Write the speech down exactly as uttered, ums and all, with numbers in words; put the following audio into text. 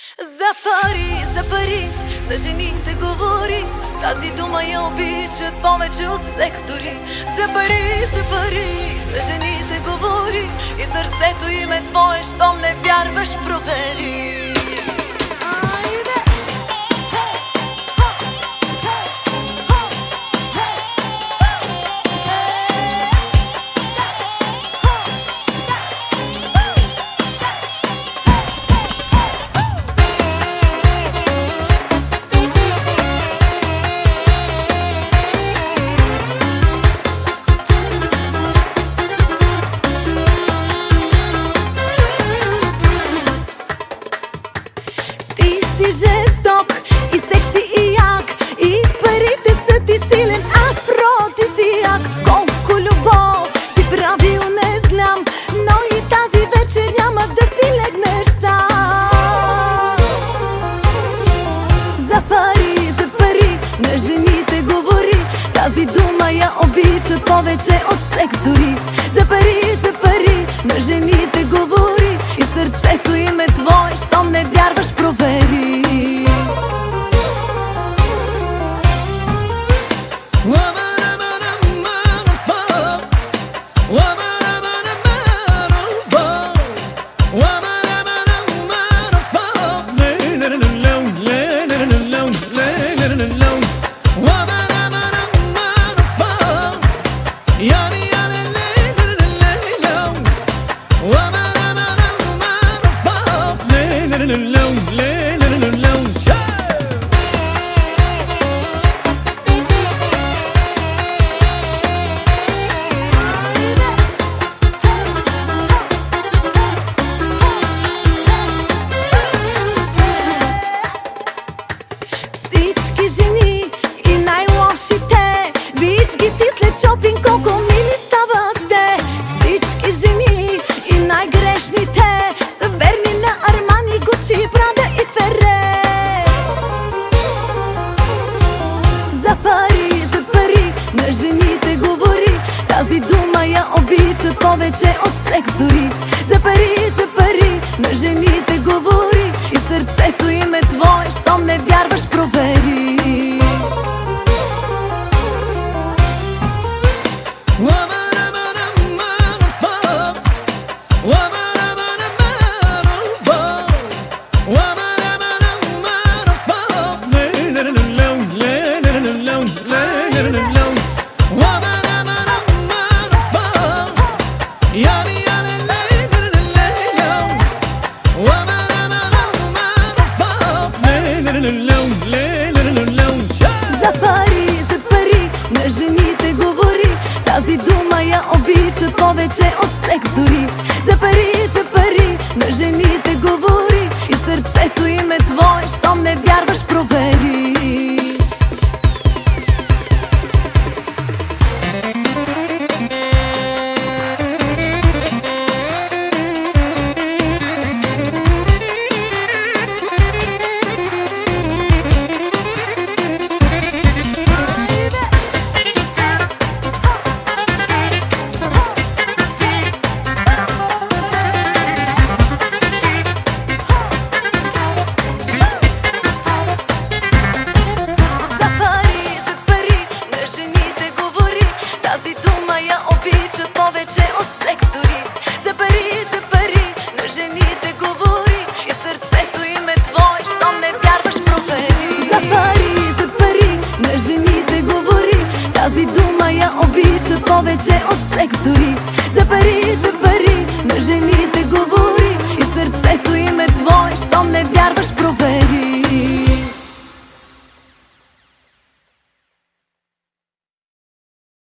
За пари, за пари, на жените говори. Тази дума я обичат повече от секс дори. За пари, за пари, на жените говори. И сърцето им е твое, щом не вярваш, провери. Жесток и секси и як, и парите са ти силен афродизиак. Колко любов си правил не знам, но и тази вечер няма да си легнеш сам. За пари, за пари, на жените говори. Тази дума я обичат повече от секс дори. За пари, за пари, на жените говори. И сърцето им е твое, щом не вярваш, провери. Всички жени и най-лошите, виж ги ти след шопинг колко мили стават те. Всички жени и най-грешните са верни на Армани, Гучи, Прада и Фере. За пари, за пари, на жените говори. Тази дума я обичат повече от секс дори. За пари, за пари, на жените говори. И сърцето им е твое, щом не вярваш, провери. За пари, за пари, на жените говори. Тази дума я обичат повече от секс дори. За пари, за пари, на жените говори. И сърцето им е твое, щом не вярваш, провери.